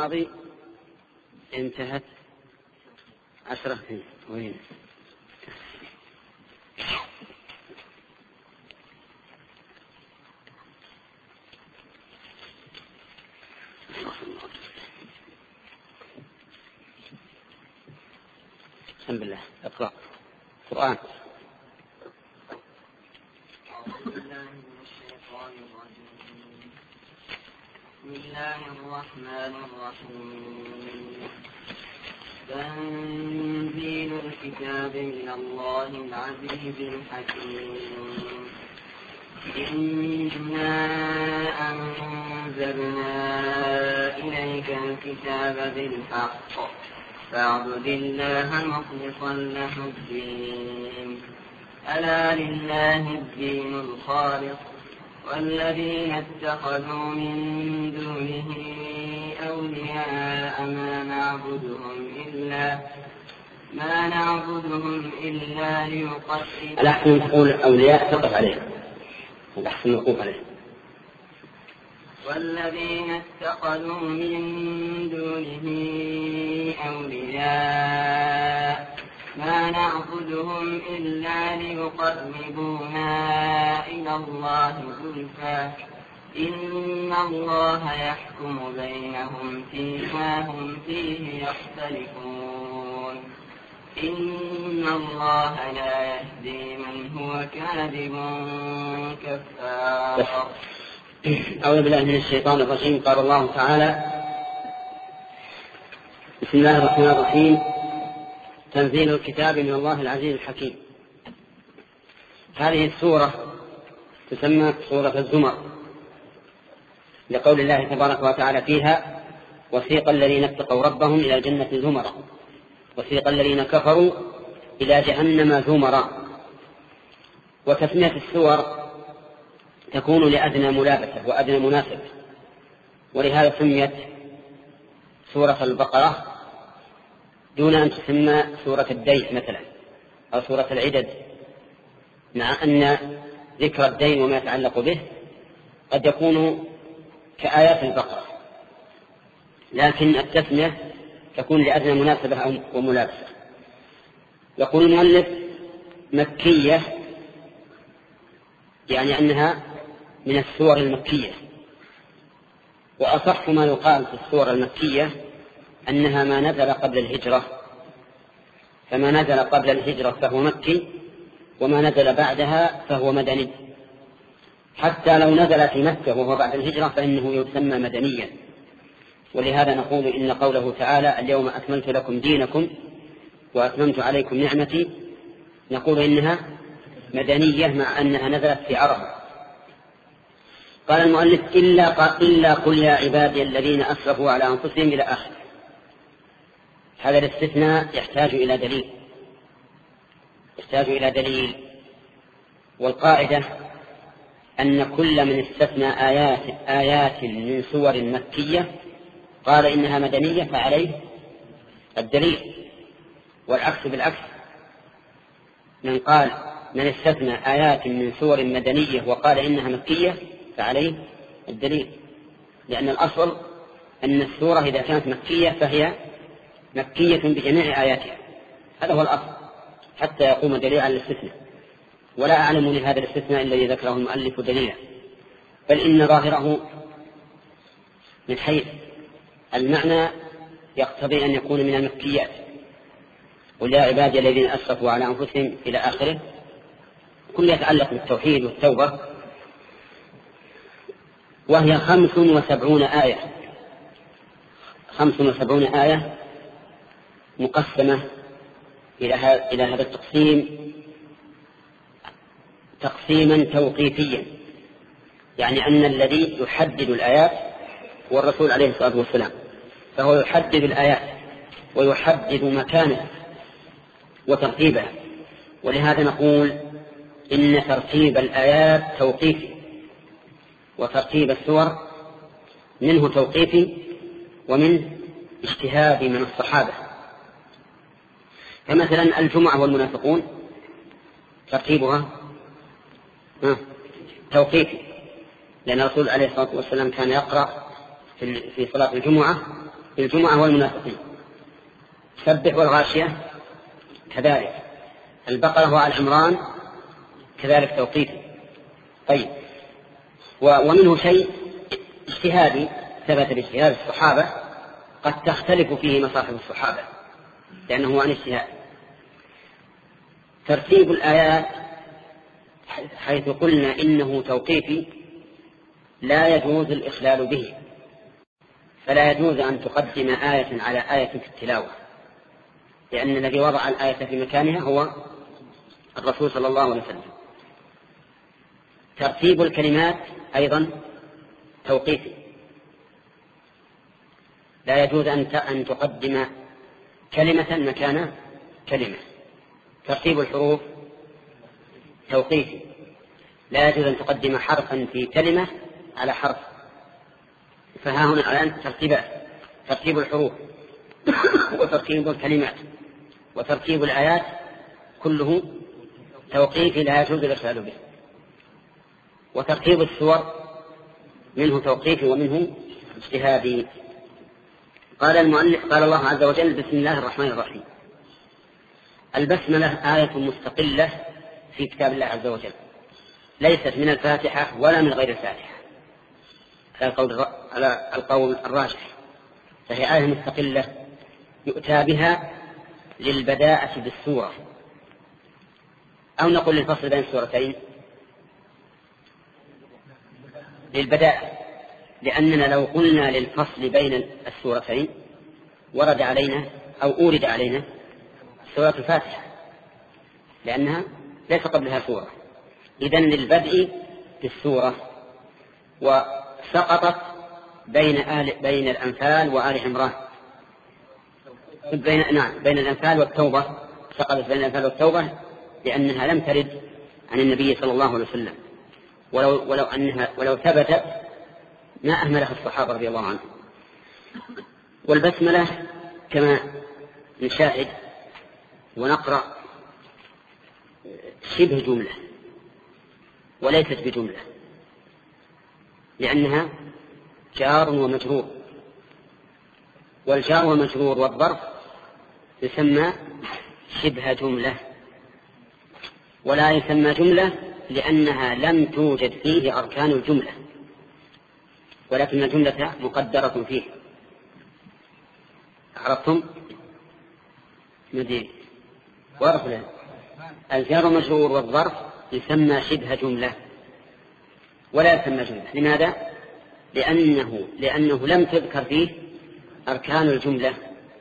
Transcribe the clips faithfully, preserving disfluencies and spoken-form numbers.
الماضي انتهت عشرة وين بسم الله اقرأ القرآن. بسم الله الرحمن الرحيم. تنزيل الكتاب من الله العزيز الحكيم. إنا أنزلنا إليك الكتاب بالحق فاعبد الله مخلصا له الدين ألا لله الدين الخالص والذين اتخذوا من دونه أولياء ما نعبدهم إلا ما نعبدهم إلا ليقربونا. الأحسن تقول أولياء تقف عليه، الأحسن الوقوف عليه. والذين اتخذوا من دونه أولياء ما نعبدهم إلا ليقربونا إلى الله زلفى إن الله يحكم بينهم فيما هم فيه يختلفون إن الله لا يهدي من هو كاذب كفار. أعوذ بالله من الشيطان الرجيم. قال الله تعالى: بسم الله الرحمن الرحيم. تنزيل الكتاب من الله العزيز الحكيم. هذه السورة تسمى سورة الزمر لقول الله تبارك وتعالى فيها: وسيق الذين اتقوا ربهم إلى الجنة زمرا وسيق الذين كفروا إلى جهنم زمرا. وتسمية السور تكون لأدنى ملابسة وأدنى مناسبة، ولهذا سميت سورة البقرة دون أن تسمى سورة الدين مثلا أو سورة العدد، مع أن ذكر الدين وما يتعلق به قد يكون كآيات البقرة، لكن التسمية تكون لأدنى مناسبة وملابسة. يقول المؤلف مكية، يعني أنها من السور المكية، وأصح ما يقال في السور المكية أنها ما نزل قبل الهجرة، فما نزل قبل الهجرة فهو مكي، وما نزل بعدها فهو مدني. حتى لو نزل في مكة وهو بعد الهجرة فإنه يسمى مدنيا، ولهذا نقول إن قوله تعالى: اليوم أكملت لكم دينكم وأتممت عليكم نعمتي، نقول إنها مدنية مع أنها نزلت في عرب. قال المؤلف: إلا, إلا قل يا عبادي الذين أسرفوا على أنفسهم إلى آخر. هذا الاستثناء يحتاج إلى دليل يحتاج إلى دليل والقاعدة أن كل من استثنى آيات, آيات من سور مكية قال إنها مدنية فعليه الدليل، والعكس بالعكس، من قال من استثنى آيات من سور مدنية وقال إنها مكية فعليه الدليل، لأن الأصل أن السورة إذا كانت مكية فهي مكية بجميع آياتها، هذا هو الأصل حتى يقوم دليل على الاستثناء. ولا أعلم لهذا الاستثناء الذي ذكره المؤلف دليلا، بل إن ظاهره من حيث المعنى يقتضي أن يكون من المكيات. قل يا عبادي الذين أسرفوا على أنفسهم إلى آخره، كل يتعلق بالتوحيد والتوبة، وهي خمس وسبعون آية خمس وسبعون آية مقسمة إلى هذا التقسيم تقسيما توقيفيا، يعني أن الذي يحدد الآيات هو الرسول عليه الصلاة والسلام، فهو يحدد الآيات ويحدد مكانها وترتيبها. ولهذا نقول إن ترتيب الآيات توقيفي، وترتيب السور منه توقيفي ومن اجتهاد من الصحابة. فمثلا الجمعة والمنافقون ترتيبها توقيفي، لأن الرسول عليه الصلاة والسلام كان يقرأ في صلاة الجمعة الجمعة والمنافقين. سبح والغاشية كذلك، البقرة وآل عمران كذلك توقيفي. طيب، ومنه شيء اجتهادي ثبت باجتهاد الصحابة قد تختلف فيه مصاحف الصحابة لأنه عن اجتهاد. ترتيب الآيات حيث قلنا إنه توقيفي لا يجوز الإخلال به، فلا يجوز أن تقدم آية على آية في التلاوة، لأن الذي وضع الآية في مكانها هو الرسول صلى الله عليه وسلم. ترتيب الكلمات أيضا توقيفي، لا يجوز أن تقدم كلمة مكان كلمة. ترتيب الحروف توقيفي، لا يجوز أن تقدم حرفا في كلمة على حرف. فها هنا الآن ترتيبات: ترتيب الحروف وترتيب الكلمات وترتيب الآيات كله توقيفي لا يجوز الإخلال به. وترتيب السور منه توقيفي ومنه اجتهادي. قال المؤلف: قال الله عز وجل: بسم الله الرحمن الرحيم. البسملة آية مستقلة في كتاب الله عز وجل، ليست من الفاتحة ولا من غير الفاتحة على القول الراجح، فهي آية مستقلة يؤتى بها للبداءة بالسورة، أو نقول للفصل بين السورتين للبداءة، لأننا لو قلنا للفصل بين السورتين ورد علينا أو أورد علينا سورة الفاتحة لأنها ليس قبلها سورة، إذن للبدء بالسورة. وسقطت بين آل بين الأنفال وآل عمران، بين نعم بين الأنفال والتوبة، سقطت بين الأنفال والتوبة لأنها لم ترد عن النبي صلى الله عليه وسلم، ولو ولو أنها ولو ثبتت ما أهملها الصحابة رضي الله عنهم. والبسملة كما نشاهد ونقرأ شبه جملة وليست بجملة، لأنها جار ومجرور، والجار والمجرور والظرف يسمى شبه جملة، ولا يسمى جملة لأنها لم توجد فيه أركان الجملة، ولكن الجملة مقدرة فيه. عرفتم؟ مدين وارف له. الجار والمجرور والظرف يسمى شبه جملة ولا يسمى جملة. لماذا؟ لأنه, لأنه لم تذكر فيه أركان الجملة،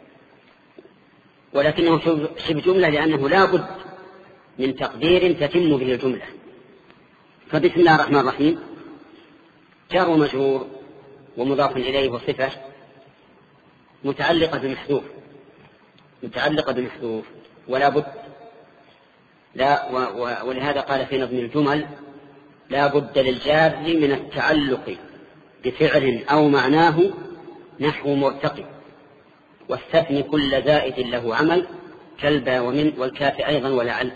ولكنه شبه جملة لأنه لا بد من تقدير تتم به الجملة. فبسم الله الرحمن الرحيم جار ومجرور ومضاف إليه وصفة متعلقة بمحذوف متعلقة بمحذوف ولا بد لا و ولهذا قال في نظم الجمل: لا بد للجار من التعلق بفعل أو معناه نحو مرتقي، واستثني كل زائد له عمل كالبا ومن والكاف أيضا ولعل.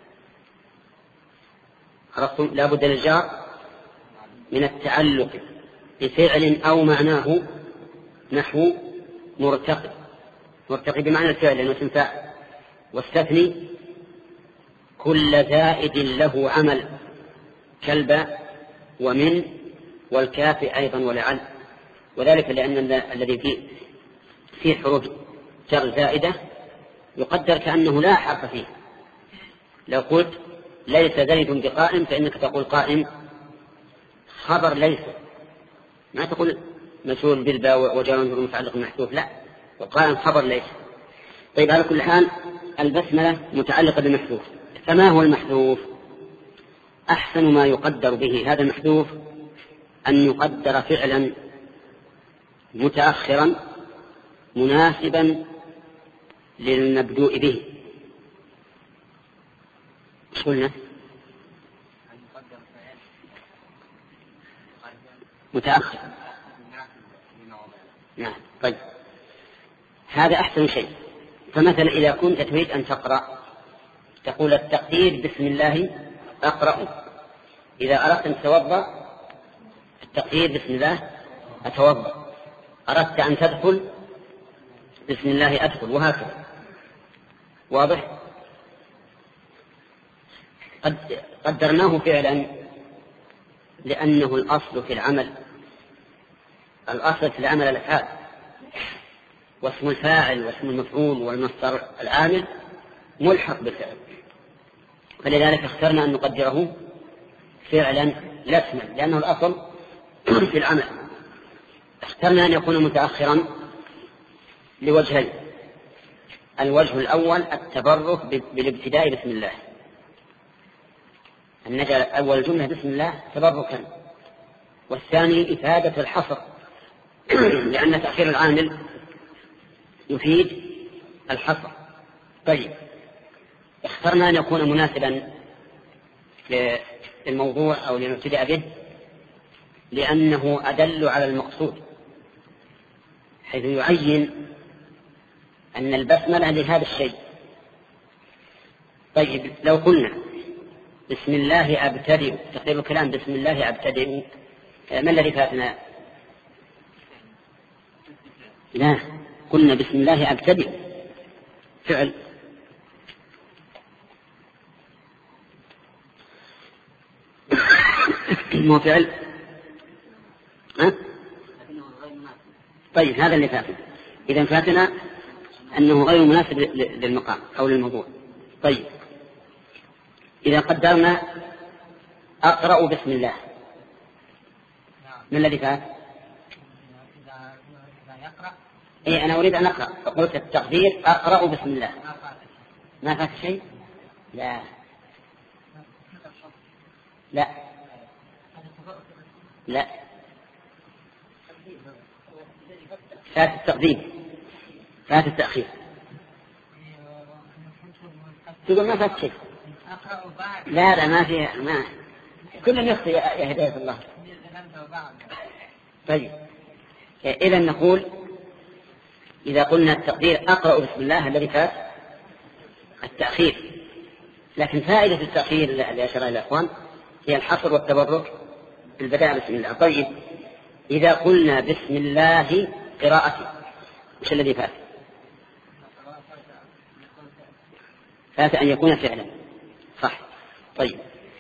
عرفتم؟ لا بد للجار من التعلق بفعل أو معناه نحو مرتقي، مرتقي بمعنى الفعل لأنه اسم فاعل، واستثني كل زائد له عمل كالبا ومن والكاف أيضا ولعل. وذلك لأن الذي فيه فيه حروف جر زائدة يقدر كأنه لا حرف فيه. لو قلت ليس زيد بقائم فإنك تقول قائم خبر ليس، ما تقول مجهول بالباء وجار ومجرور متعلق محذوف، لا، وقائم خبر ليس. طيب، على كل حال البسملة متعلقة بالمحذوف. فما هو المحذوف؟ أحسن ما يقدر به هذا المحذوف أن يقدر فعلا متأخرا مناسبا للمبدوء به. ايش قلنا؟ متأخر. نعم. طيب، هذا أحسن شيء. فمثلا إذا كنت تريد أن تقرأ تقول التقدير بسم الله أقرأ. إذا أردت أن تتوضأ التقدير بسم الله أتوضأ. أردت أن تدخل بسم الله أدخل وهكذا. واضح؟ قد قدرناه فعلا لأنه الأصل في العمل، الأصل في العمل الأفعال، واسم الفاعل واسم المفعول والمصدر العامل ملحق بالفعل، فلذلك اخترنا أن نقدره فعلا لا اسما لأنه الأصل في العمل. اخترنا أن يكون متأخرا لوجهين: الوجه الأول التبرك بالابتداء بسم الله، أن نجعل أول جملة بسم الله تبركا، والثاني إفادة الحصر لأن تأخير العامل يفيد الحصر. طيب، اخترنا أن يكون مناسبا للموضوع أو لنبتدأ به لأنه أدل على المقصود، حيث يعين أن البسملة لهذا الشيء. طيب، لو قلنا بسم الله أبتدئ، تقدير الكلام بسم الله أبتدئ، ما الذي فاتنا؟ لا، قلنا بسم الله أبتدئ فعل، مو فعل. ها؟ طيب، هذا اللي فاتنا. إذا فاتنا أنه غير مناسب للمقام أو للموضوع. طيب، إذا قدرنا أقرأ بسم الله، ما الذي فات؟ إيه، أنا أريد أن أقرأ، فقلت التقدير أقرأ بسم الله، ما فات شيء؟ لا لا لا، فات التقديم، فات التأخير. تقول ما فات شيء؟ لا لا، ما في، ما كل يخطئ يا هداية الله. طيب، إذا نقول إذا قلنا التقدير أقرأ بسم الله الذي فات التأخير، لكن فائدة التأخير اللي أشار إلى الأخوان هي الحصر والتبرك بالبداء بسم الله. طيب، إذا قلنا بسم الله قراءتي، وش الذي فات؟ فات أن يكون فعلا، صح. طيب،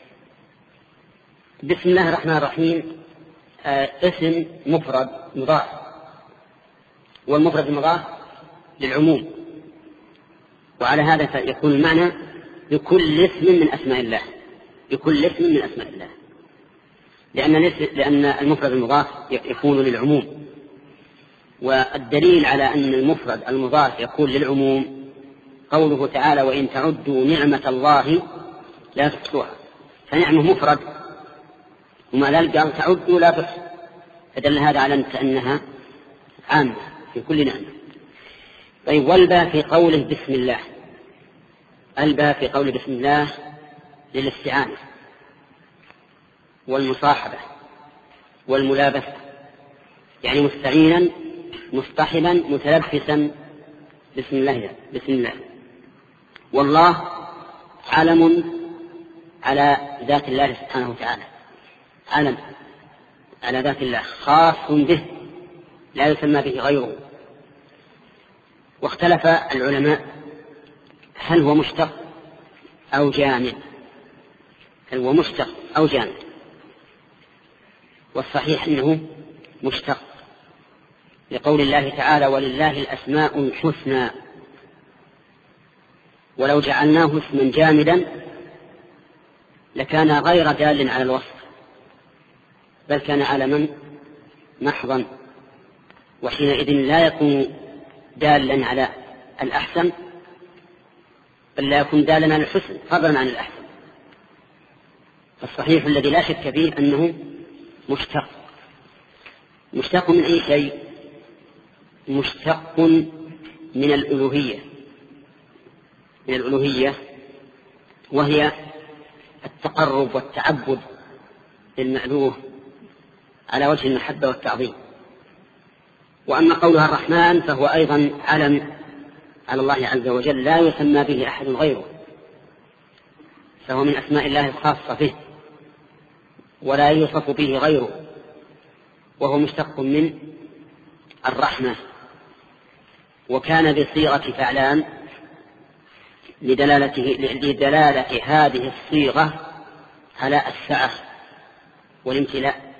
بسم الله الرحمن الرحيم آه اسم مفرد مضاف، والمفرد المضاف للعموم، وعلى هذا فيكون المعنى بكل اسم من أسماء الله، بكل اسم من أسماء الله، لأن لأن المفرد المضاف يكون للعموم. والدليل على أن المفرد المضاف يكون للعموم قوله تعالى: وإن تعدوا نعمة الله لا تحصوها، فنعمة مفرد وما ذلك قال تعدوا لا تحصوا، فدل هذا على أنها عامة في كل نعمة. طيب، والباء في قوله بسم الله، الباء في قوله بسم الله للاستعانة والمصاحبة والملابسة، يعني مستعينا مصطحبا متلبسا بسم الله بسم الله. والله علم على ذات الله سبحانه وتعالى، علم على ذات الله خاص به لا يسمى به غيره. واختلف العلماء هل هو مشتق أو جامد، هل هو مشتق أو جامد، والصحيح أنه مشتق، لقول الله تعالى: ولله الأسماء الحسنى. ولو جعلناه اسما جامدا لكان غير دال على الوصف، بل كان علما محضا، وحينئذ لا يكون دالا على الأحسن، بل لا يكون دالا على الحسن فضلا عن الأحسن. فالصحيح الذي لا شك فيه أنه مشتق. مشتق من أي شيء؟ مشتق من الألوهية، من الألوهية وهي التقرب والتعبد للمألوه على وجه المحبة والتعظيم. وأما قولها الرحمن فهو أيضا علم على الله عز وجل لا يسمى به أحد غيره، فهو من أسماء الله الخاصة به ولا يوصف به غيره، وهو مشتق من الرحمة. وكان بصيغة فعلان لدلالته لدلالة هذه الصيغة على السعة والامتلاء،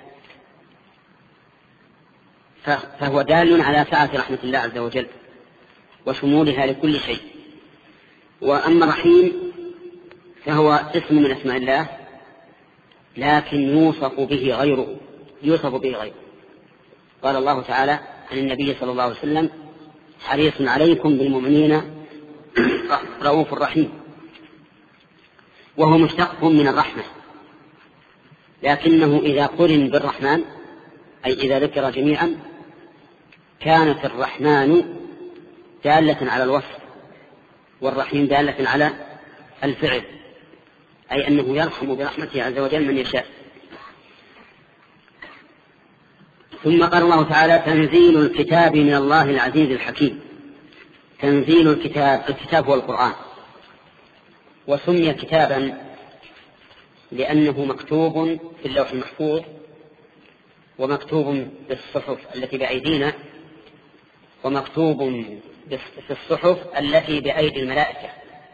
فهو دال على سعة رحمة الله عز وجل وشمولها لكل شيء. وأما رحيم فهو اسم من اسماء الله لكن يوصف به غيره يوصف به غيره قال الله تعالى عن النبي صلى الله عليه وسلم: حريص عليكم بالمؤمنين رؤوف رحيم، وهو مشتق من الرحمة، لكنه إذا قرن بالرحمن أي إذا ذكر جميعا كانت الرحمن دالة على الوصف والرحيم دالة على الفعل، أي أنه يرحم برحمته عز وجل من يشاء. ثم قال الله تعالى: تنزيل الكتاب من الله العزيز الحكيم. تنزيل الكتاب، الكتاب هو القرآن، وسمي كتابا لأنه مكتوب في اللوح المحفوظ ومكتوب بالصحف التي بأيدينا ومكتوب في الصحف التي بأيدي الملائكة.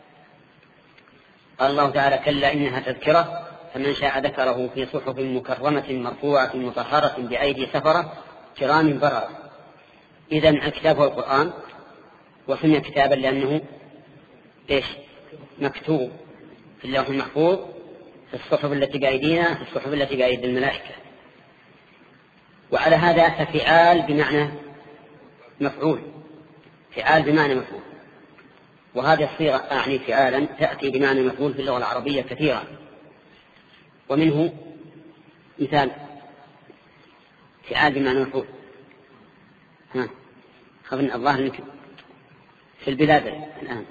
قال الله تعالى: كلا إنها تذكرة فمن شاء ذكره في صحف مكرمة مرفوعة مطهرة بأيدي سفرة كرام بررة. إذن الكتاب هو القرآن، وسمي كتابا لأنه إيش؟ مكتوب في اللوح المحفوظ في الصحف التي بأيدينا في الصحف التي بأيدي الملائكة. وعلى هذا ففعال بمعنى مفعول، فعال بمعنى مفعول، وهذه الصيغة أعني فعالا تأتي بمعنى مفعول في اللغة العربية كثيرا. ومنه مثال فعال بمعنى مفعول، ها خذنا الله منك في البلاد الآن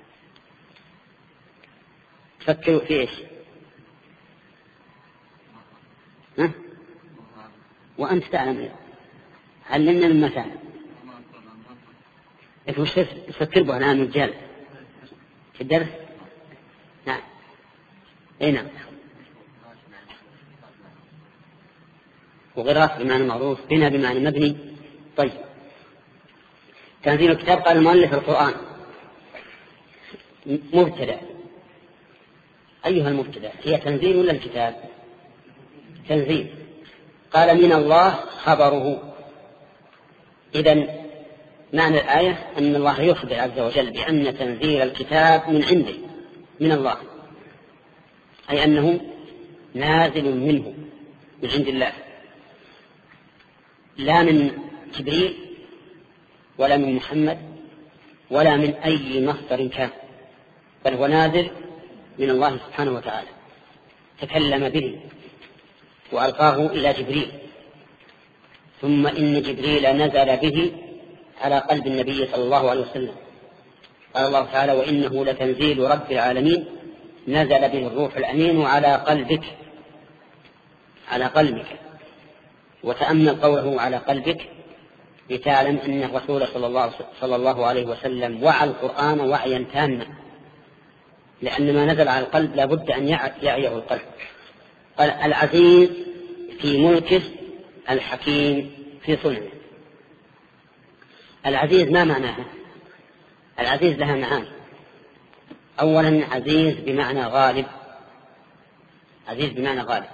تفكروا في إيش؟ ها؟ وأنت تعلم، علمنا مما تعلم. إيش وش تفكر به الآن رجال في الدرس؟ نعم. أي نعم. وغراس بمعنى معروف، بنا بمعنى مبني. طيب، تنزيل الكتاب قال المؤلف القرآن مبتدأ. أيها المبتدأ، هي تنزيل ولا الكتاب؟ تنزيل. قال من الله خبره. إذن معنى الآية أن الله يخبر عز وجل بأن تنزيل الكتاب من عنده من الله، أي أنه نازل منه من عند الله، لا من جبريل ولا من محمد ولا من أي مصدر كان، بل هو نازل من الله سبحانه وتعالى. تكلم به وألقاه إلى جبريل، ثم إن جبريل نزل به على قلب النبي صلى الله عليه وسلم. قال الله تعالى: وإنه لتنزيل رب العالمين نزل به الروح الأمين على قلبك على قلبك. وتأمل قوله على قلبك لتعلم أن الرسول صلى الله عليه وسلم وعى القرآن وعيا تاما، لأن ما نزل على القلب لا بد أن يعيه القلب. قال: العزيز في ملكه الحكيم في صنعه. العزيز ما معناها؟ العزيز لها معاني. أولا عزيز بمعنى غالب، عزيز بمعنى غالب،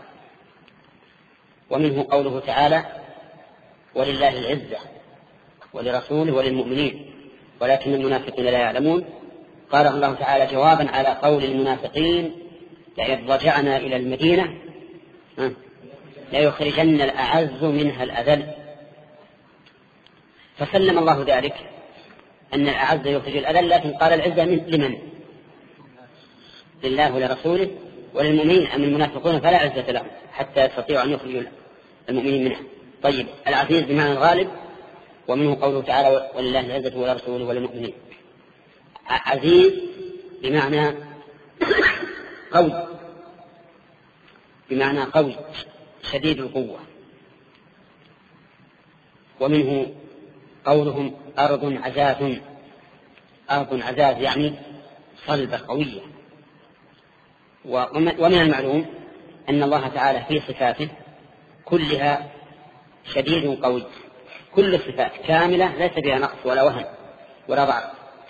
ومنه قوله تعالى: ولله العزة ولرسوله وللمؤمنين ولكن المنافقين لا يعلمون. قال الله تعالى جوابا على قول المنافقين: لئن رجعنا إلى المدينة ليخرجن الأعز منها الأذل. فسلم الله ذلك أن الأعز يخرج الأذل، لكن قال العزة من لمن؟ لله ولرسوله وللمؤمنين. أما المنافقون فلا عزة لهم حتى يستطيعوا أن يخرجوا المؤمنين منها. طيب، العزيز بمعنى الغالب، ومنه قوله تعالى: ولله العزة ولرسوله وللمؤمنين. عزيز بمعنى قوي، بمعنى قوي شديد القوة. ومنه قولهم: أرض عزاز. أرض عزاز يعني صلبة قوية. ومن المعلوم أن الله تعالى في صفاته كلها شديد قوي، كل الصفات كاملة ليس بها نقص ولا وهن، ولا ضعف.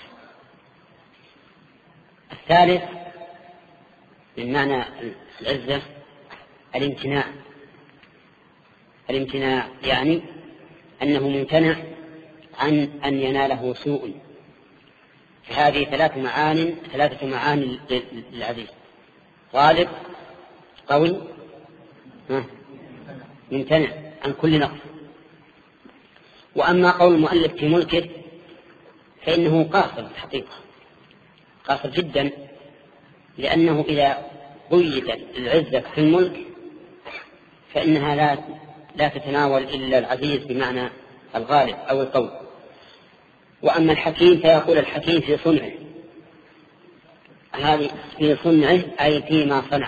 الثالث من معنى العزة الامتناع. الامتناع يعني أنه ممتنع عن أن يناله سوء. فهذه ثلاث معان ثلاثة معاني للعزيز: غالب، قوي، ممتنع عن كل نقص. وأما قول المؤلف في ملكه فإنه قاصر الحقيقة، قاصر جدا، لأنه إذا قيدت العزة في الملك فإنها لا لا تتناول إلا العزيز بمعنى الغالب أو القوي. وأما الحكيم فيقول الحكيم في صنعه، هذه في صنعه أي فيما صنع.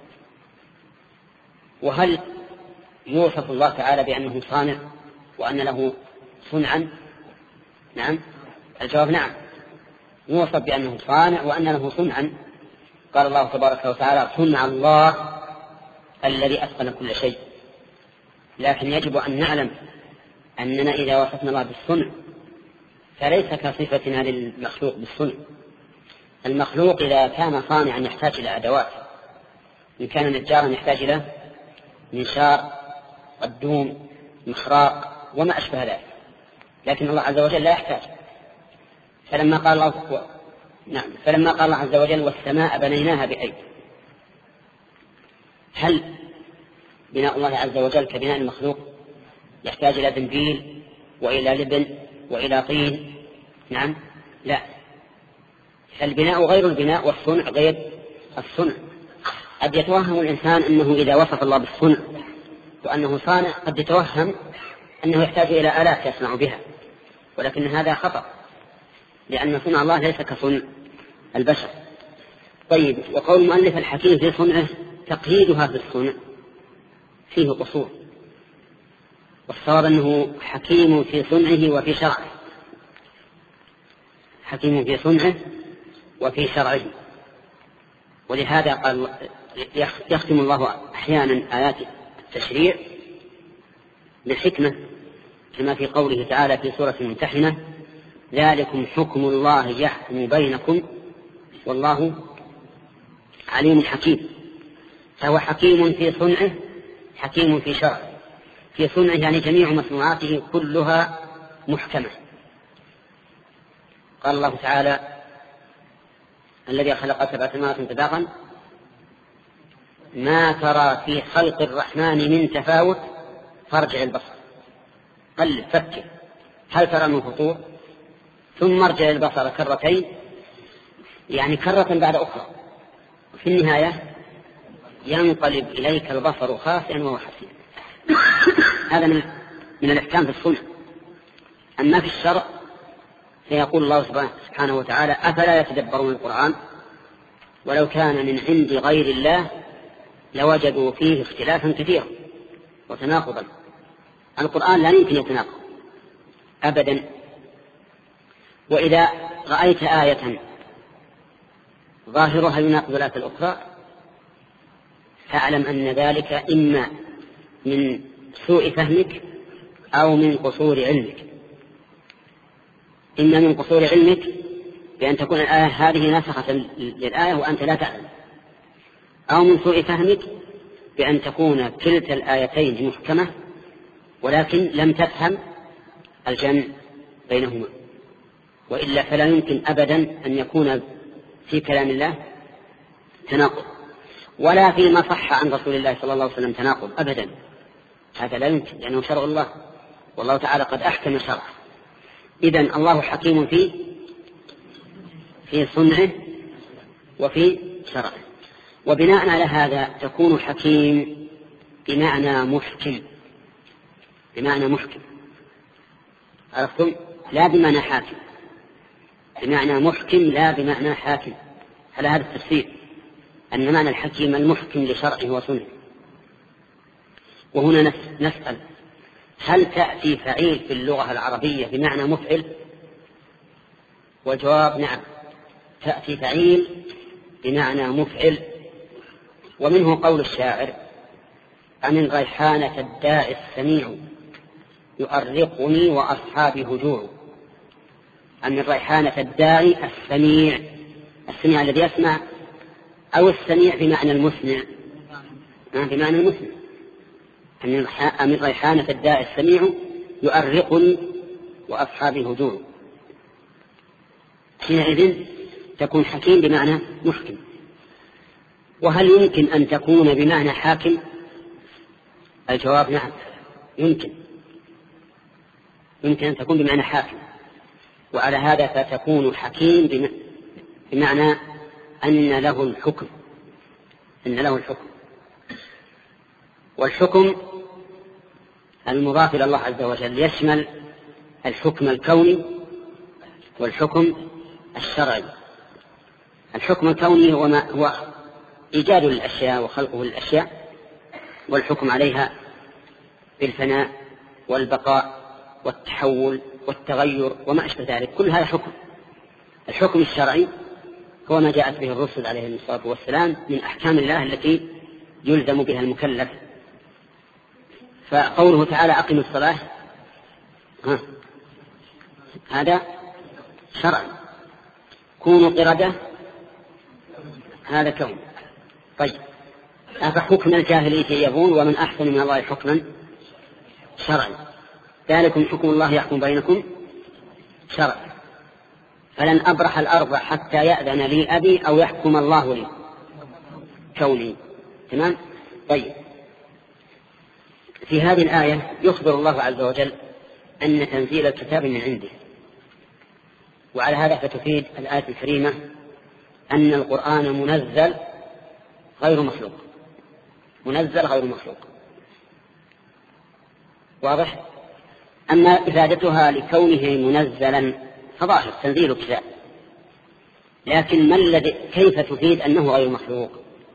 وهل يوصف الله تعالى بأنه صانع وأن له صنعا؟ نعم، الجواب نعم، يوصف بأنه صانع وأن له صنعا. قال الله تبارك وتعالى: صنع الله الذي أتقن كل شيء. لكن يجب أن نعلم أننا إذا وصفنا الله بالصنع فليس كصفتنا للمخلوق بالصنع. المخلوق إذا كان صانعا يحتاج إلى أدوات، إن كان نجارا يحتاج إلى منشار، قدوم، مخراق وما أشبه ذلك، لكن الله عز وجل لا يحتاج. فلما قال الله نعم فلما قال الله عز وجل: والسماء بنيناها بأيد، هل بناء الله عز وجل كبناء المخلوق يحتاج إلى دنبيل وإلى لبن وإلى طين؟ نعم، لا. فالبناء غير البناء والصنع غير الصنع. قد يتوهم الإنسان أنه إذا وصف الله بالصنع وأنه صانع قد يتوهم أنه يحتاج إلى آلات يصنع بها، ولكن هذا خطأ، لأن صنع الله ليس كصنع البشر. طيب، وقول المؤلف الحكيم في صنعه، تقييدها في الصنع فيه قصور، والصواب أنه حكيم في صنعه وفي شرعه، حكيم في صنعه وفي شرعه. ولهذا قال يختم الله أحيانا آيات التشريع بالحكمة، كما في قوله تعالى في سورة الممتحنة: ذلكم حكم الله يحكم بينكم والله عليم حكيم. فهو حكيم في صنعه، حكيم في شرعه. في صنعه يعني جميع مصنوعاته كلها محكمة. قال الله تعالى: الذي خلق سبع سماوات طباقا ما ترى في خلق الرحمن من تفاوت فارجع البصر قلب فكر هل ترى من فطور ثم ارجع البصر كرتين، يعني كرة بعد أخرى، في النهاية ينقلب إليك البصر خاسئا وهو حسين. هذا من, من الإحكام في الصنع. أما في الشرع فيقول الله سبحانه وتعالى: أفلا يتدبرون القرآن ولو كان من عند غير الله لوجدوا فيه اختلافا كثيرا وتناقضا. القرآن لا يمكن يتناقض أبدا. وإذا رأيت آية ظاهرها يناقض الآية الأخرى فاعلم أن ذلك إما من سوء فهمك أو من قصور علمك. إما من قصور علمك بأن تكون الآية هذه ناسخة للآية وأنت لا تعلم، أو من سوء فهمك بأن تكون كلتا الآيتين محكمة ولكن لم تفهم الجمع بينهما. وإلا فلا يمكن أبدا أن يكون في كلام الله تناقض، ولا فيما صح عن رسول الله صلى الله عليه وسلم تناقض أبدا. هذا لا يمكن، لأنه شرع الله، والله تعالى قد أحكم شرعه. إذن الله حكيم في في صنعه وفي شرعه. وبناء على هذا تكون حكيم بمعنى محكم، بمعنى محكم، عرفتم؟ لا بمعنى حاكم، بمعنى محكم لا بمعنى حاكم. على هذا التفسير أن معنى الحكيم المحكم لشرعه وصنعه. وهنا نسأل: هل تأتي فعيل في اللغة العربية بمعنى مفعل؟ والجواب نعم، تأتي فعيل بمعنى مفعل. ومنه قول الشاعر: عن الريحانة الداعي السميع يؤرقني وأصحابي هجوع. من ريحانة الداعي السميع، السميع الذي يسمع، أو السميع بمعنى المسمع، بمعنى المسمع، من ريحانة الداعي السميع يؤرقني وأصحابي هجور. حينئذ تكون حكيم بمعنى محكم. وهل يمكن أن تكون بمعنى حاكم؟ الجواب نعم، يمكن يمكن أن تكون بمعنى حاكم. وعلى هذا فتكون حكيم بمعنى أن له الحكم، أن له الحكم. والحكم المضاف إلى الله عز وجل يشمل الحكم الكوني والحكم الشرعي. الحكم الكوني هو, ما هو إيجاد الأشياء وخلقه للأشياء والحكم عليها بالفناء والبقاء والتحول والتغير وما أشبه ذلك، كل هذا حكم. الحكم الشرعي هو ما جاءت به الرسل عليهم الصلاة والسلام من أحكام الله التي يلزم بها المكلف. فقوله تعالى أقم الصلاة ها هذا شرع، كونوا قردة هذا كون. طيب أفحكم الجاهلية يبغون ومن أحسن من الله حكما شرعا، ذلكم حكم الله يحكم بينكم شرعا، فلن أبرح الأرض حتى يأذن لي أبي أو يحكم الله لي كوني. تمام. طيب في هذه الآية يخبر الله عز وجل أن تنزيل الكتاب من عنده، وعلى هذا فتفيد الآية الكريمة أن القرآن منزل غير مخلوق، منزل غير مخلوق. واضح؟ أما إفادتها لكونه منزلا فظاهر تنزيل الكتاب، لكن ما الذي كيف تفيد أنه غير مخلوق؟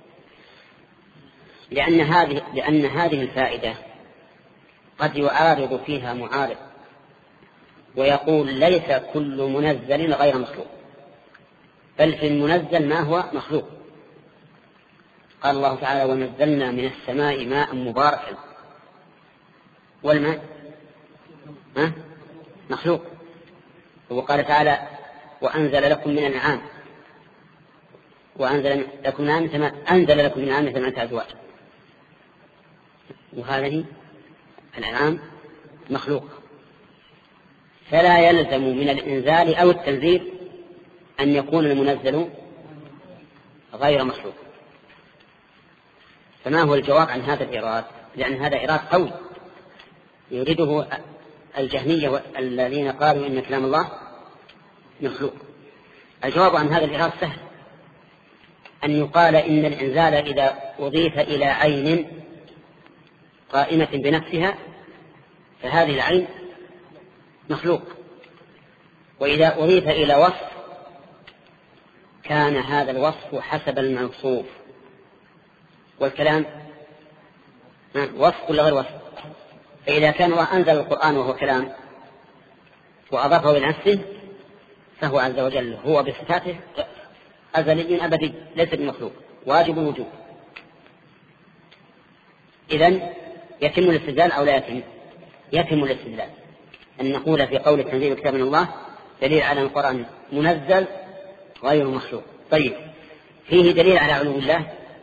لأن هذه لأن هذه الفائدة قد يعارض فيها معارض ويقول ليس كل منزل غير مخلوق، بل في المنزل ما هو مخلوق. قال الله تعالى ونزلنا من السماء ماء مباركا، والماء ها مخلوق. وقال تعالى وأنزل لكم من الأنعام وأنزل لكم من الأنعام أنزل لكم من الأنعام ثمانية أزواج، وهذه الأنعام مخلوق. فلا يلزم من الإنزال أو التنزيل أن يكون المنزل غير مخلوق. فما هو الجواب عن هذا الإيراد؟ لأن هذا إيراد قوي يريده الجهمية الذين قالوا إن كلام الله مخلوق. الجواب عن هذا الإيراد سهل، أن يقال إن الإنزال إذا أضيف إلى عين قائمة بنفسها فهذه العين مخلوق، وإذا أضيف إلى وصف كان هذا الوصف حسب الموصوف. والكلام وصف ولا غير وصف؟ فإذا كان الله أنزل القرآن وهو كلام وأضافه إلى نفسه فهو عز وجل هو بصفاته أزلي أبدي ليس بمخلوق، واجب وجوب. إذن يتم الاستدلال أو لا يتم؟ يتم الاستدلال أن نقول في قول تنزيل كتاب من الله دليل على القرآن منزل غير مخلوق. طيب فيه دليل على علو الله،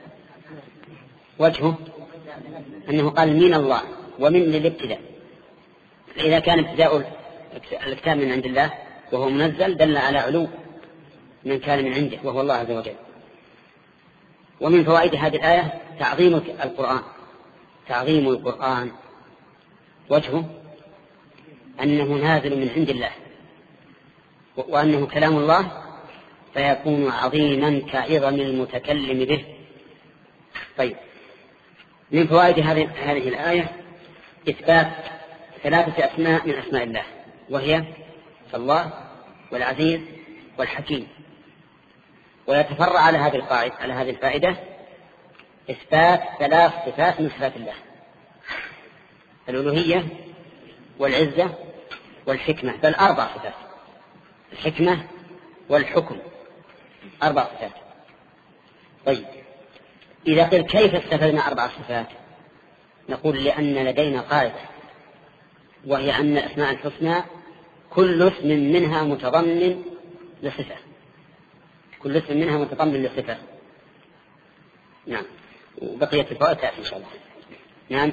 وجهه أنه قال من الله ومن للابتداء، فإذا كان ابتداء الكتاب من عند الله وهو منزل دل على علو من كان من عنده وهو الله عز وجل. ومن فوائد هذه الآية تعظيم القرآن، تعظيم القرآن وجهه أنه نازل من عند الله وأنه كلام الله فيكون عظيما كعظم المتكلم به. طيب من فوائد هذه الآية إثبات ثلاثة أسماء من أسماء الله، وهي الله والعزيز والحكيم. ويتفرع على هذه القاعدة على هذه الفائدة إثبات ثلاث صفات من صفات الله: الألوهية والعزة والحكمة، بل أربع صفات: الحكمة والحكم، أربع صفات. طيب إذا قل كيف استفدنا أربع صفات؟ نقول لأن لدينا قاعدة، وهي أن الأسماء الحسنى كل اسم منها متضمن لصفة، كل اسم منها متضمن لصفة. نعم، وبقية الفوائد تأتي إن شاء الله. نعم.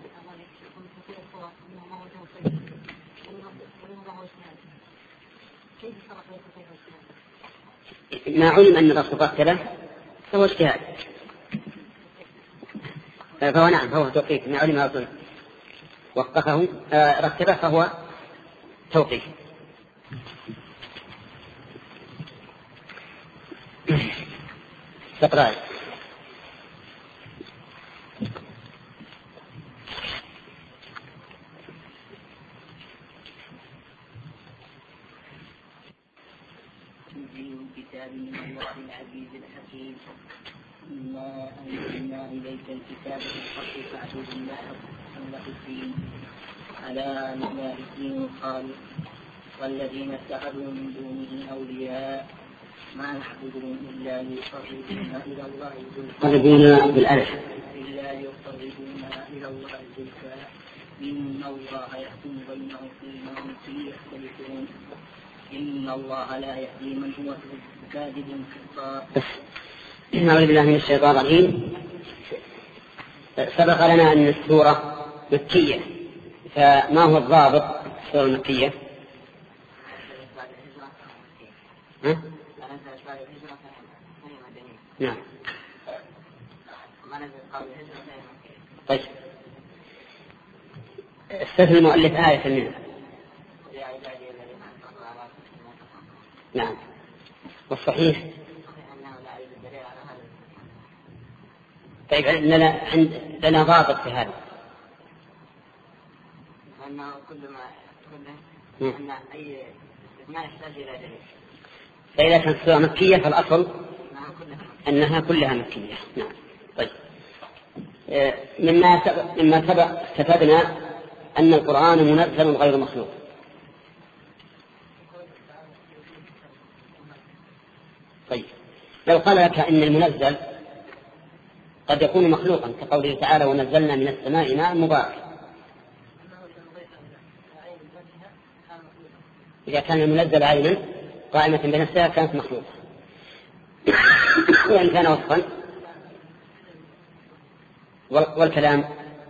ما علم أن الرسول رتبه فهو اجتهاد، فهو نعم فهو توقيف. ما علم الرسول وقفه رتبه فهو توقيف. تقرأ. كتاب من الله العزيز الحكيم. إنا أنزلنا إليك الكتاب بالحق فاعبد الله مخلصا الدين على معنى الدين الخالق والذين اتخذوا من دونه أولياء ما نعبدهم إلا ليقربونا إلى الله زلفى بالألف إلا ليقربونا إلى الله زلفى إن الله يحكم بينهم فيما هم فيه يختلفون إن الله لا يهدي من هو كاذب كفار. أعوذ بالله من الشيطان الرجيم. سبق لنا أن السورة مكية، فما هو الضابط السورة المكية؟ ها؟ نعم. طيب، استثنى المؤلف آية منها. نعم، والصحيح طيب لنا عند لنا ضابط في هذا. أنه كل ما كل أن أي ما يحتاج إلى دليل. فإذا كانت السورة مكية فالأصل أنها كلها مكية. نعم. طيب، مما سبق مما سبق استفدنا أن القرآن منزل غير مخلوق. طيب، لو قال لك إن المنزل قد يكون مخلوقا كقوله تعالى ونزلنا من السماء ماء مبارك، إذا كان المنزل عينا قائمة بنفسها كانت مخلوقة، وإن كان وصفا والكلام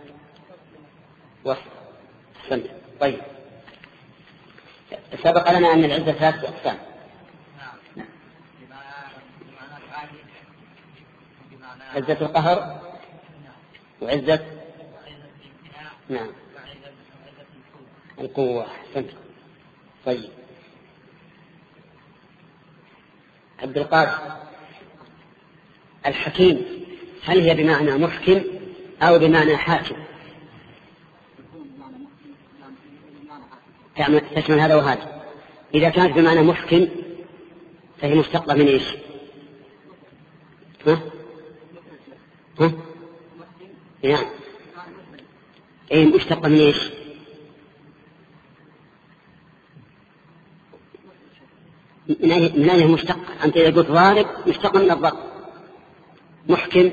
وصف. سمت. طيب، سبق لنا أن العزة ثلاثة أقسام. عزة القهر وعزة نعم القوة. سمت. طيب، عبد القادر، الحكيم هل هي بمعنى محكم أو بمعنى حاكم؟ تشمل هذا وهذا. إذا كانت بمعنى محكم فهي مشتقة من إيش؟ ها؟ ها؟ يعني إيه مشتقة من إيش؟ من أين مشتق؟ أنت إذا قلت ضارب مشتق من الضرب. محكم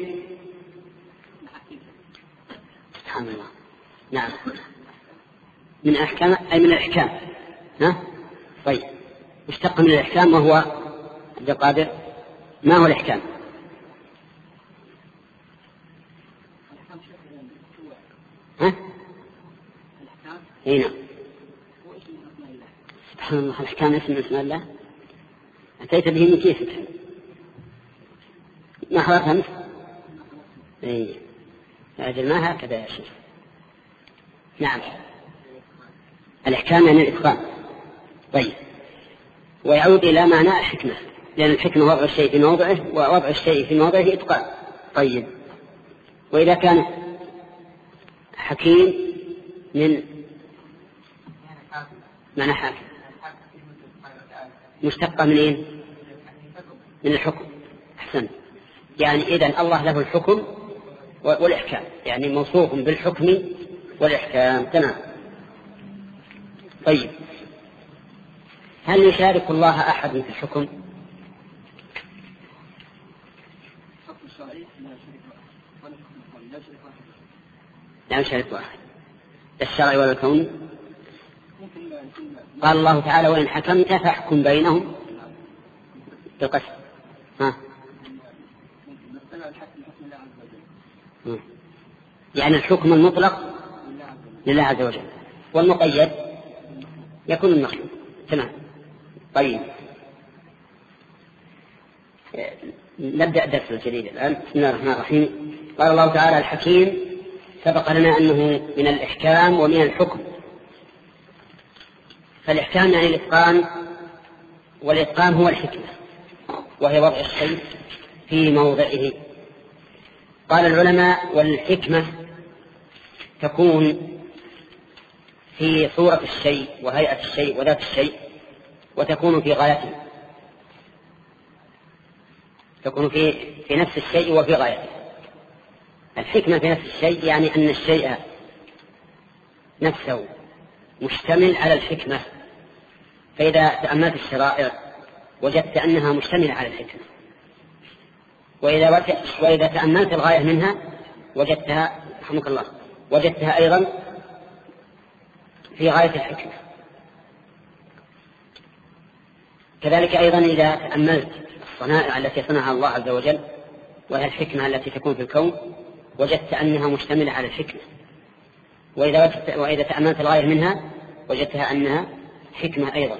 سبحان الله. نعم، من أحكام أي من الأحكام. ها؟ طيب، مشتق من الأحكام. وهو عبد القادر ما هو الأحكام؟ ها؟ هنا سبحان الله، الأحكام اسم من اسماء الله أتيت به من كيف ما حرفها مثل إيه أجل ما هكذا يا شيخ. نعم، الإحكام يعني الإتقان. طيب، ويعود إلى معنى الحكمة، لأن الحكمة وضع الشيء في موضعه ووضع الشيء في موضعه إتقان. طيب، وإذا كان حكيم من معنى حاكم مشتقة من إيه؟ من الحكم. أحسن، يعني إذن الله له الحكم والإحكام، يعني موصوف بالحكم والإحكام. تمام. طيب، هل يشارك الله أحد في الحكم؟ لا يشارك أحد، الشرع ولا الكون. ممكن قال الله تعالى وإن حكمت فاحكم بينهم بالقسط. ها يعني الحكم المطلق لله عز وجل والمقيد يكون المخلوق. تمام. طيب نبدأ درس الجديد الآن. بسم الله الرحمن الرحيم. قال الله تعالى الحكيم سبق لنا أنه من الإحكام ومن الحكم. فالإحكام يعني الإتقان، والإتقان هو الحكمة وهي وضع الشيء في موضعه. قال العلماء والحكمة تكون في صورة الشيء وهيئة الشيء وذات الشيء، وتكون في غايته، تكون في في نفس الشيء وفي غايته. الحكمة في نفس الشيء يعني أن الشيء نفسه مشتمل على الحكمة، فإذا تأملت الشرائع وجدت أنها مشتملة على الحكمة، وإذا وإذا تأملت الغاية منها وجدتها رحمك الله وجدتها أيضا في غاية الحكمة. كذلك أيضا إذا تأملت الصنائع التي صنعها الله عز وجل وهي الحكمة التي تكون في الكون وجدت أنها مشتملة على الحكمة، وإذا, وإذا تأملت الغاية منها وجدتها أنها حكمة أيضا.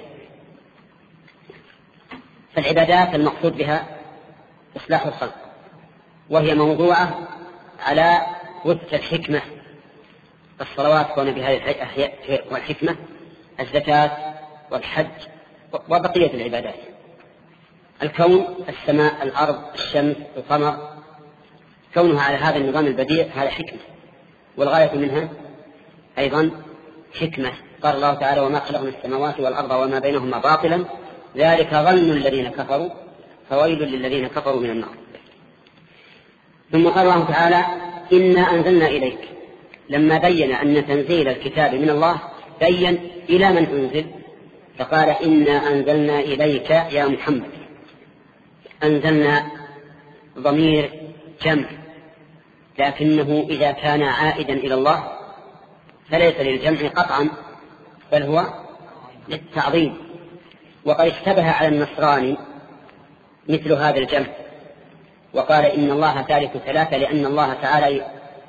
فالعبادات المقصود بها إصلاح الخلق، وهي موضوعة على وفق الحكمة. الصلوات كون بهذه الهيئة والحكمة، الزكاة والحج وبقية العبادات. الكون، السماء، الأرض، الشمس، القمر، كونها على هذا النظام البديع هذا حكمة، والغاية منها أيضا حكمة. قال الله تعالى وما خلقنا السماوات والأرض وما بينهما باطلا ذلك ظن الذين كفروا فويل للذين كفروا من النار. ثم قال الله تعالى إنا أنزلنا إليك، لما بين أن تنزيل الكتاب من الله بين إلى من أنزل، فقال إنا أنزلنا إليك يا محمد. أنزلنا ضمير جمع، لكنه إذا كان عائدا إلى الله فليس للجمع قطعا بل هو للتعظيم. وقد اشتبه على النصراني مثل هذا الجمع وقال إن الله ثالث ثلاثة، لأن الله تعالى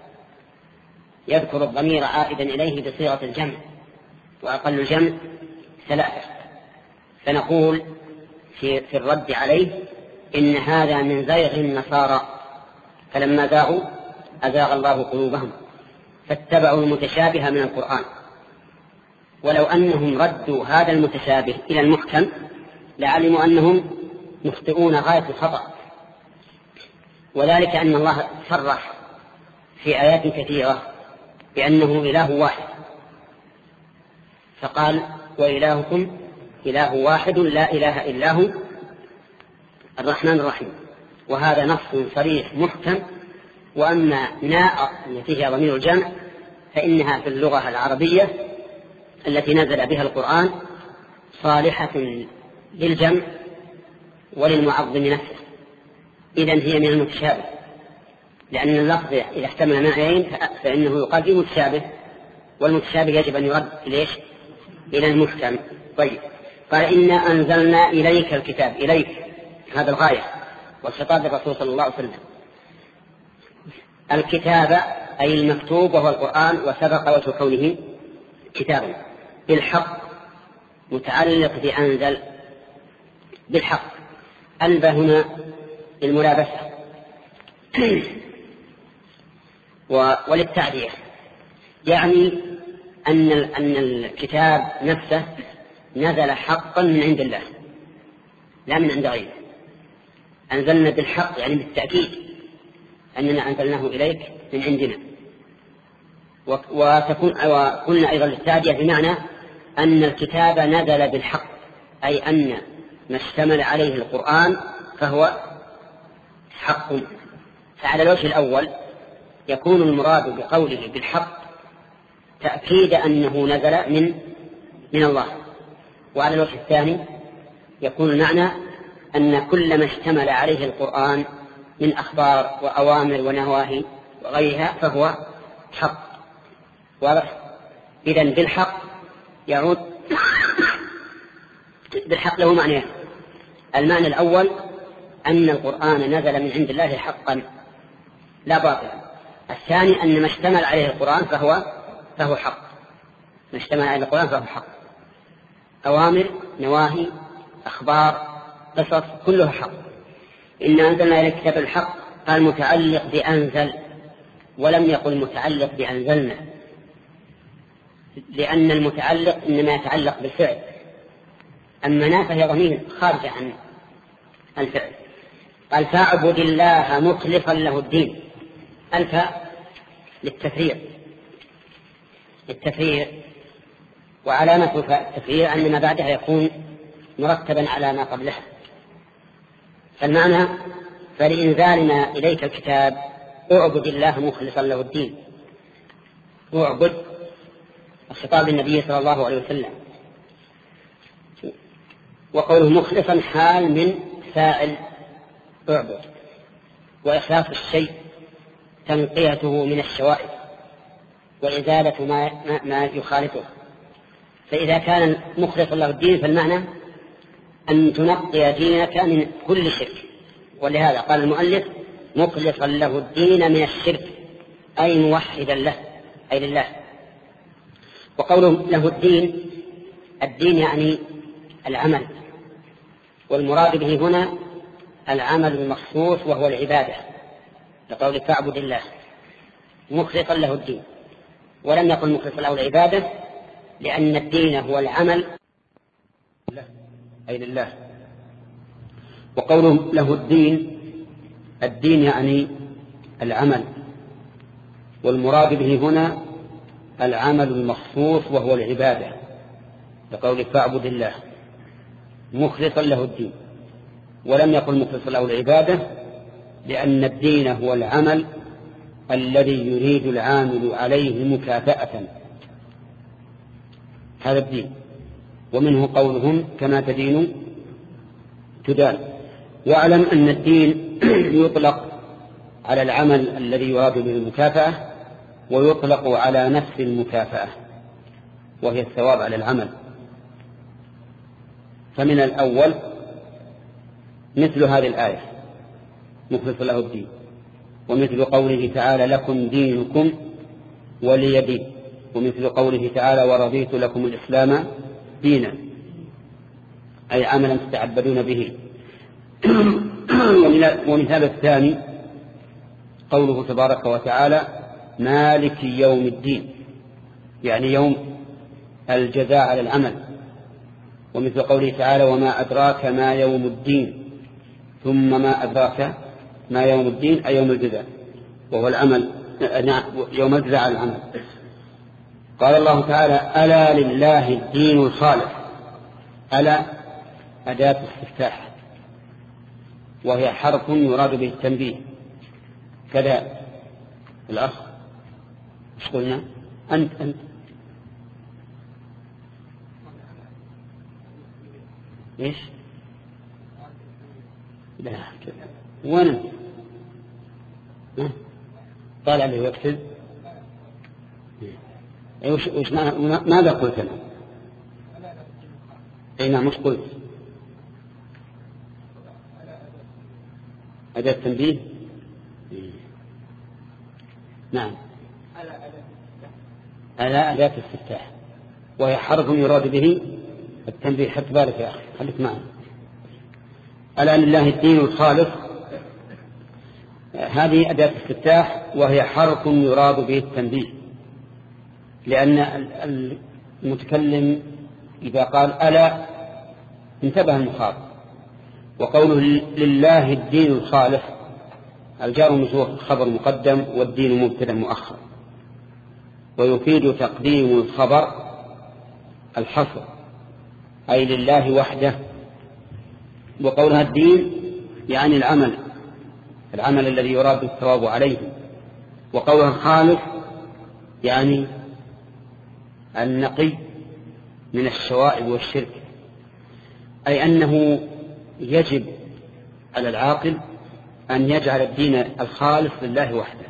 يذكر الضمير عائدا إليه بصيغة الجمع، وأقل الجمع ثلاثة. فنقول في, في الرد عليه إن هذا من زيغ النصارى، فلما زاغوا أزاغ الله قلوبهم فاتبعوا المتشابه من القرآن. ولو أنهم ردوا هذا المتشابه إلى المحكم لعلموا أنهم مخطئون غاية الخطأ، وذلك أن الله صرح في آيات كثيرة بأنه إله واحد، فقال وإلهكم إله واحد لا إله إلا هو الرحمن الرحيم، وهذا نص صريح محكم. وأما ناء التي هي ضمير الجمع فإنها في اللغة العربية التي نزل بها القرآن صالحة للجمع وللمعظم نفسه، إذن هي من المتشابه، لأن اللفظ إذا احتمل معنيين فإنه يقال به متشابه، والمتشابه يجب أن يرد ليش إلى المحكم. طيب قال إنا أنزلنا إليك الكتاب، إليك هذا الغاية والخطاب للرسول صلى الله عليه وسلم. الكتاب أي المكتوب وهو القرآن، وسبق وجه كونه كتابا بالحق متعلق بأنزل بالحق. أنبه هنا الملابسة وللتعدية، يعني أن أن الكتاب نفسه نزل حقا من عند الله لا من عند غيره. أنزلنا بالحق يعني بالتأكيد أننا أنزلناه إليك من عندنا. وتكون وقلنا أيضا للتعدية بمعنى أن الكتاب نزل بالحق، أي أن ما اشتمل عليه القرآن فهو حق. فعلى الوجه الأول يكون المراد بقوله بالحق تأكيد أنه نزل من من الله، وعلى الوجه الثاني يكون المعنى أن كل ما اشتمل عليه القرآن من أخبار وأوامر ونواهي وغيرها فهو حق. واضح؟ إذن بالحق يعود بالحق له معنيين. المعنى الأول أن القرآن نزل من عند الله حقا لا باطلا. الثاني أن ما اشتمل عليه القرآن فهو فهو حق، ما اشتمل عليه القرآن فهو حق، أوامر، نواهي، أخبار، قصص، كلها حق. إنا أنزلنا إليك كتاب الحق، قال متعلق بأنزل، ولم يقل متعلق بأنزلنا، لأن المتعلق إنما يتعلق بالفعل، أما ما فهي ضمير خارج عن الفعل. قال فاعبد الله مخلصا له الدين. الفاء للتفريع التفريع وعلامة التفريع أن ما بعدها يكون مرتبا على ما قبلها. فالمعنى فلإنزالنا إليك الكتاب اعبد الله مخلصا له الدين. اعبد الخطاب للنبي صلى الله عليه وسلم، وقوله مخلصا حال من فاعل اعبد، وإخلاص الشيء تنقيته من الشوائب وإزالة ما, ما يخالفه. فإذا كان مخلصا له الدين فالمعنى أن تنقي دينك من كل شرك، ولهذا قال المؤلف مخلصا له الدين من الشرك أي موحدا له أي لله. وقوله له الدين، الدين يعني العمل، والمراد به هنا العمل المخصوص وهو العبادة، لقول فاعبد الله مخلصا له الدين، ولم يقل مخلصا له العبادة، لأن الدين هو العمل أي لله. وقوله له الدين، الدين يعني العمل، والمراد به هنا العمل المخصوص وهو العبادة، لقول فاعبد الله مخلصا له الدين، ولم يقل مخلصا له العبادة، لأن الدين هو العمل الذي يريد العامل عليه مكافأة، هذا الدين. ومنه قولهم كما تدين تدان. واعلم أن الدين يطلق على العمل الذي يراد به المكافأة، ويطلق على نفس المكافأة وهي الثواب على العمل. فمن الأول مثل هذه الآية مخلص له الدين، ومثل قوله تعالى لكم دينكم ولي دين، ومثل قوله تعالى ورضيت لكم الإسلام دينا أي عملا تتعبدون به. ومثال الثاني قوله تبارك وتعالى مالك يوم الدين، يعني يوم الجزاء على العمل. ومثل قوله تعالى وما أدراك ما يوم الدين، ثم ما أدراك ما يوم الدين أي يوم الجزاء وهو العمل، يوم الجزاء على العمل. قال الله تعالى ألا لله الدين الخالص. ألا أداة استفتاح، وهي حرف يراد به التنبيه. كذا الأخ مش قلنا أنت أنت إيش لا كذا وين طالع لي ويكتب وش وش ماذا قلت أنا؟ أي نعم مش قلت أداة تنبيه. نعم ألا أداة استفتاح، وهي حرف يراد به التنبيه. حط بالك يا أخي خليك معنا. ألا لله الدين الخالص، هذه أداة استفتاح وهي حرف يراد به التنبيه، لأن المتكلم إذا قال ألا انتبه المخاطب. وقوله لله الدين الخالص الجار مجرور خبر مقدم والدين مبتدا مؤخر، ويفيد تقديم الخبر الحصر أي لله وحده. وقولها الدين يعني العمل العمل الذي يراد الثواب عليه. وقولها الخالص يعني النقي من الشوائب والشرك، أي أنه يجب على العاقل أن يجعل الدين الخالص لله وحده.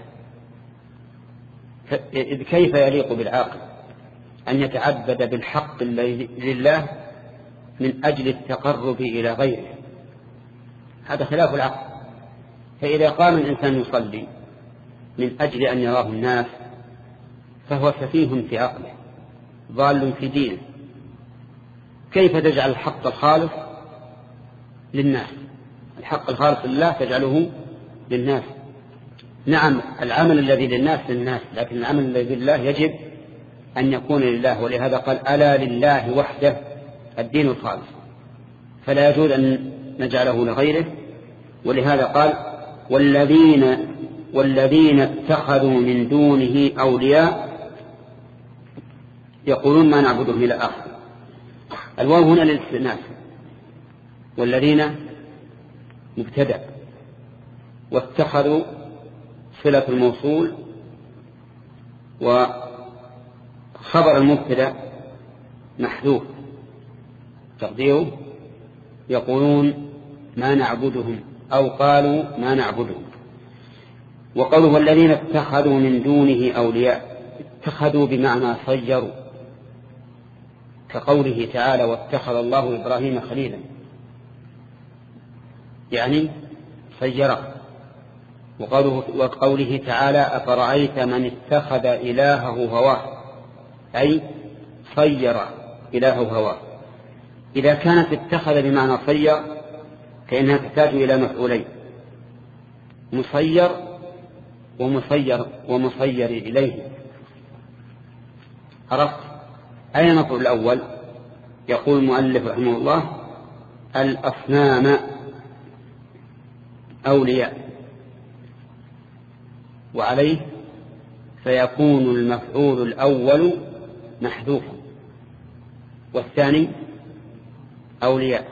إذ كيف يليق بالعاقل أن يتعبد بالحق لله من أجل التقرب إلى غيره، هذا خلاف العقل. فإذا قام الإنسان يصلي من أجل أن يراه الناس فهو سفيه في عقله ضال في دينه. كيف تجعل الحق الخالص للناس؟ الحق الخالص لله تجعله للناس. نعم العمل الذي للناس للناس، لكن العمل الذي لله يجب أن يكون لله، ولهذا قال ألا لله وحده الدين الخالص، فلا يجوز أن نجعله لغيره. ولهذا قال والذين والذين اتخذوا من دونه أولياء يقولون ما نعبدهم إلى آخر. الواو هنا للاستئناس، والذين مبتدأ، واتخذوا صلة الموصول، وخبر المبتدأ محذوف تقديره يقولون ما نعبدهم أو قالوا ما نعبدهم. وقوله والذين اتخذوا من دونه أولياء، اتخذوا بمعنى صيروا، كقوله تعالى واتخذ الله إبراهيم خليلا، يعني صيره. وقوله, وقوله تعالى أفرأيت من اتخذ إلهه هواه، أي صير إلهه هواه. إذا كانت اتخذ بمعنى صير فإنها تحتاج إلى مفعولين، مصير ومصير ومصير إليه. عرفت؟ أين المفعول الأول؟ يقول المؤلف رحمه الله الأصنام أولياء، وعليه فيكون المفعول الأول محذوفا والثاني أولياء.